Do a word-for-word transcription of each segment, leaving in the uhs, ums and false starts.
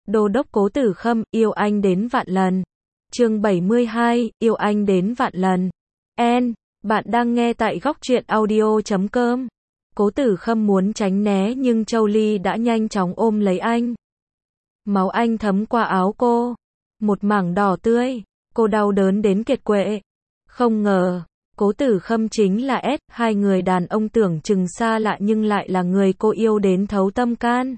Đô đốc Cố Tử Khâm, yêu anh đến vạn lần. Chương bảy mươi hai, yêu anh đến vạn lần. En, bạn đang nghe tại góc truyện audio chấm com. Cố Tử Khâm muốn tránh né nhưng Châu Ly đã nhanh chóng ôm lấy anh. Máu anh thấm qua áo cô. Một mảng đỏ tươi. Cô đau đớn đến kiệt quệ. Không ngờ, Cố Tử Khâm chính là S, hai người đàn ông tưởng chừng xa lạ nhưng lại là người cô yêu đến thấu tâm can.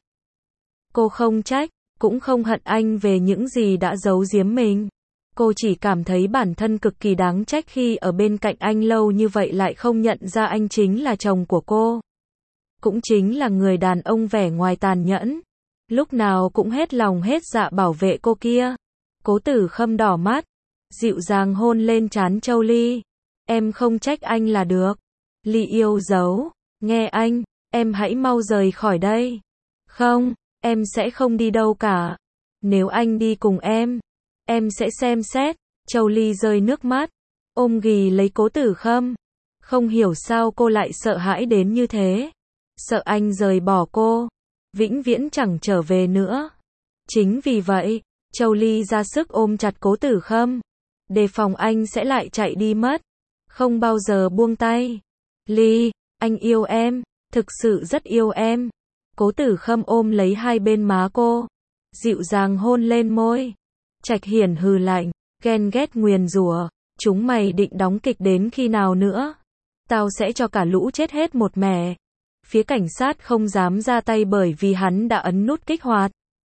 Cô không trách, cũng không hận anh về những gì đã giấu giếm mình. Cô chỉ cảm thấy bản thân cực kỳ đáng trách khi ở bên cạnh anh lâu như vậy lại không nhận ra anh chính là chồng của cô. Cũng chính là người đàn ông vẻ ngoài tàn nhẫn. Lúc nào cũng hết lòng hết dạ bảo vệ cô kia. Cố Tử Khâm đỏ mắt, dịu dàng hôn lên trán Châu Ly. Em không trách anh là được. Ly yêu dấu, nghe anh, em hãy mau rời khỏi đây. Không, em sẽ không đi đâu cả. Nếu anh đi cùng em, em sẽ xem xét. Châu Ly rơi nước mắt, ôm ghì lấy Cố Tử Khâm. Không hiểu sao cô lại sợ hãi đến như thế. Sợ anh rời bỏ cô, vĩnh viễn chẳng trở về nữa. Chính vì vậy, Châu Ly ra sức ôm chặt Cố Tử Khâm, đề phòng anh sẽ lại chạy đi mất. Không bao giờ buông tay. Ly, anh yêu em, thực sự rất yêu em. Cố Tử Khâm ôm lấy hai bên má cô, dịu dàng hôn lên môi. Trạch Hiển hừ lạnh, ghen ghét nguyền rủa, chúng mày định đóng kịch đến khi nào nữa? Tao sẽ cho cả lũ chết hết một mẻ. Phía cảnh sát không dám ra tay bởi vì hắn đã ấn nút kích hoạt.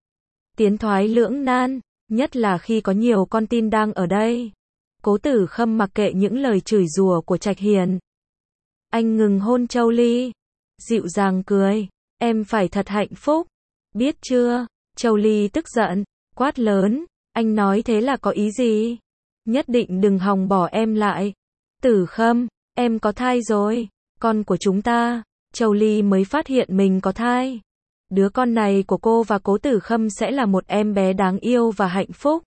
Tiến thoái lưỡng nan, nhất là khi có nhiều con tin đang ở đây. Cố Tử Khâm mặc kệ những lời chửi rủa của Trạch Hiển. Anh ngừng hôn Châu Ly, dịu dàng cười, em phải thật hạnh phúc, biết chưa? Châu Ly tức giận, quát lớn, anh nói thế là có ý gì? Nhất định đừng hòng bỏ em lại. Tử Khâm, em có thai rồi, con của chúng ta. Châu Ly mới phát hiện mình có thai. Đứa con này của cô và Cố Tử Khâm sẽ là một em bé đáng yêu và hạnh phúc.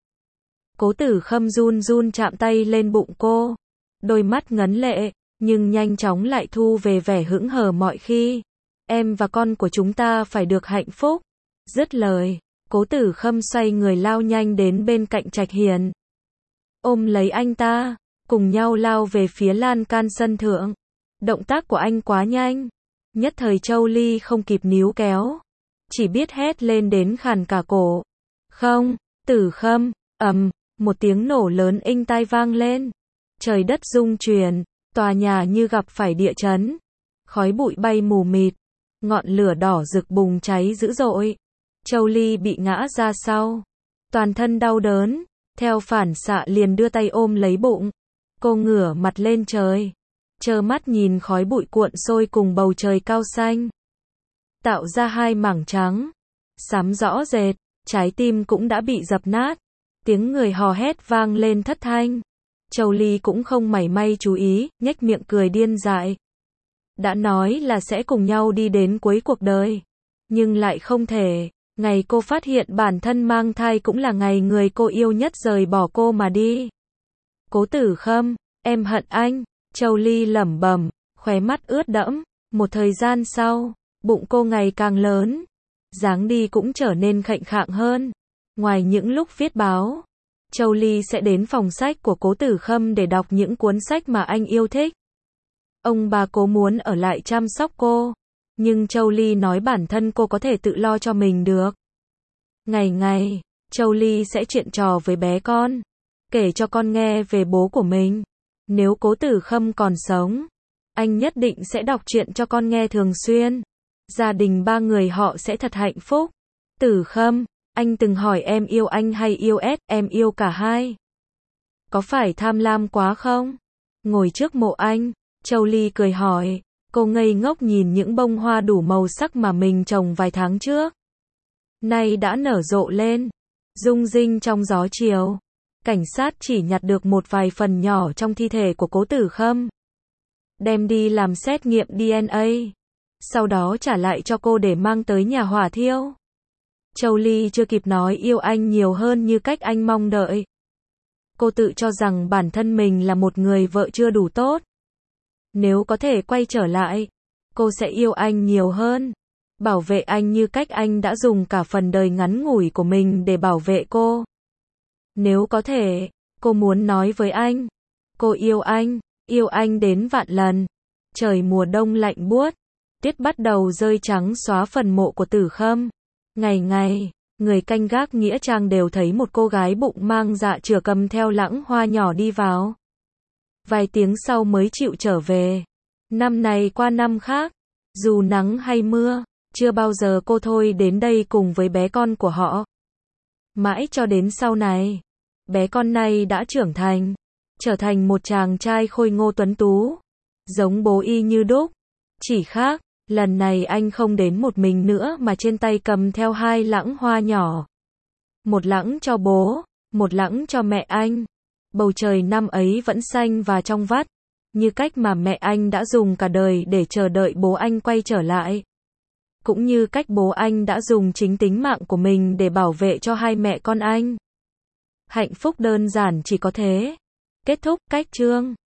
Cố Tử Khâm run run chạm tay lên bụng cô. Đôi mắt ngấn lệ, nhưng nhanh chóng lại thu về vẻ hững hờ mọi khi. Em và con của chúng ta phải được hạnh phúc. Dứt lời, Cố Tử Khâm xoay người lao nhanh đến bên cạnh Trạch Hiển. Ôm lấy anh ta, cùng nhau lao về phía lan can sân thượng. Động tác của anh quá nhanh. Nhất thời Châu Ly không kịp níu kéo. Chỉ biết hét lên đến khàn cả cổ. Không, Tử Khâm, ầm, một tiếng nổ lớn inh tai vang lên. Trời đất rung chuyển, tòa nhà như gặp phải địa chấn. Khói bụi bay mù mịt, ngọn lửa đỏ rực bùng cháy dữ dội. Châu Ly bị ngã ra sau, toàn thân đau đớn, theo phản xạ liền đưa tay ôm lấy bụng. Cô ngửa mặt lên trời, trơ mắt nhìn khói bụi cuộn sôi cùng bầu trời cao xanh, tạo ra hai mảng trắng, xám rõ rệt, trái tim cũng đã bị dập nát. Tiếng người hò hét vang lên thất thanh. Châu Ly cũng không mảy may chú ý, nhếch miệng cười điên dại. Đã nói là sẽ cùng nhau đi đến cuối cuộc đời, nhưng lại không thể. Ngày cô phát hiện bản thân mang thai cũng là ngày người cô yêu nhất rời bỏ cô mà đi. Cố Tử Khâm, em hận anh. Châu Ly lẩm bẩm, khóe mắt ướt đẫm. Một thời gian sau, bụng cô ngày càng lớn, dáng đi cũng trở nên khệnh khạng hơn. Ngoài những lúc viết báo, Châu Ly sẽ đến phòng sách của Cố Tử Khâm để đọc những cuốn sách mà anh yêu thích. Ông bà Cố muốn ở lại chăm sóc cô, nhưng Châu Ly nói bản thân cô có thể tự lo cho mình được. Ngày ngày, Châu Ly sẽ chuyện trò với bé con, kể cho con nghe về bố của mình. Nếu Cố Tử Khâm còn sống, anh nhất định sẽ đọc truyện cho con nghe thường xuyên. Gia đình ba người họ sẽ thật hạnh phúc. Tử Khâm, anh từng hỏi em yêu anh hay yêu S, em yêu cả hai. Có phải tham lam quá không? Ngồi trước mộ anh, Châu Ly cười hỏi. Cô ngây ngốc nhìn những bông hoa đủ màu sắc mà mình trồng vài tháng trước. Nay đã nở rộ lên, rung rinh trong gió chiều. Cảnh sát chỉ nhặt được một vài phần nhỏ trong thi thể của Cố Tử Khâm. Đem đi làm xét nghiệm đê en a. Sau đó trả lại cho cô để mang tới nhà hỏa thiêu. Châu Ly chưa kịp nói yêu anh nhiều hơn như cách anh mong đợi. Cô tự cho rằng bản thân mình là một người vợ chưa đủ tốt. Nếu có thể quay trở lại, cô sẽ yêu anh nhiều hơn. bảo vệ anh như cách anh đã dùng cả phần đời ngắn ngủi của mình để bảo vệ cô. Nếu có thể, cô muốn nói với anh, cô yêu anh, yêu anh đến vạn lần. Trời mùa đông lạnh buốt, tuyết bắt đầu rơi trắng xóa phần mộ của Tử Khâm. Ngày ngày, người canh gác nghĩa trang đều thấy một cô gái bụng mang dạ chửa cầm theo lẵng hoa nhỏ đi vào. Vài tiếng sau mới chịu trở về. Năm này qua năm khác, dù nắng hay mưa, chưa bao giờ cô thôi đến đây cùng với bé con của họ. Mãi cho đến sau này, bé con này đã trưởng thành, trở thành một chàng trai khôi ngô tuấn tú, giống bố y như đúc. Chỉ khác, lần này anh không đến một mình nữa mà trên tay cầm theo hai lẵng hoa nhỏ. Một lẵng cho bố, một lẵng cho mẹ anh. Bầu trời năm ấy vẫn xanh và trong vắt, như cách mà mẹ anh đã dùng cả đời để chờ đợi bố anh quay trở lại. Cũng như cách bố anh đã dùng chính tính mạng của mình để bảo vệ cho hai mẹ con anh. Hạnh phúc đơn giản chỉ có thế. Kết thúc cách chương.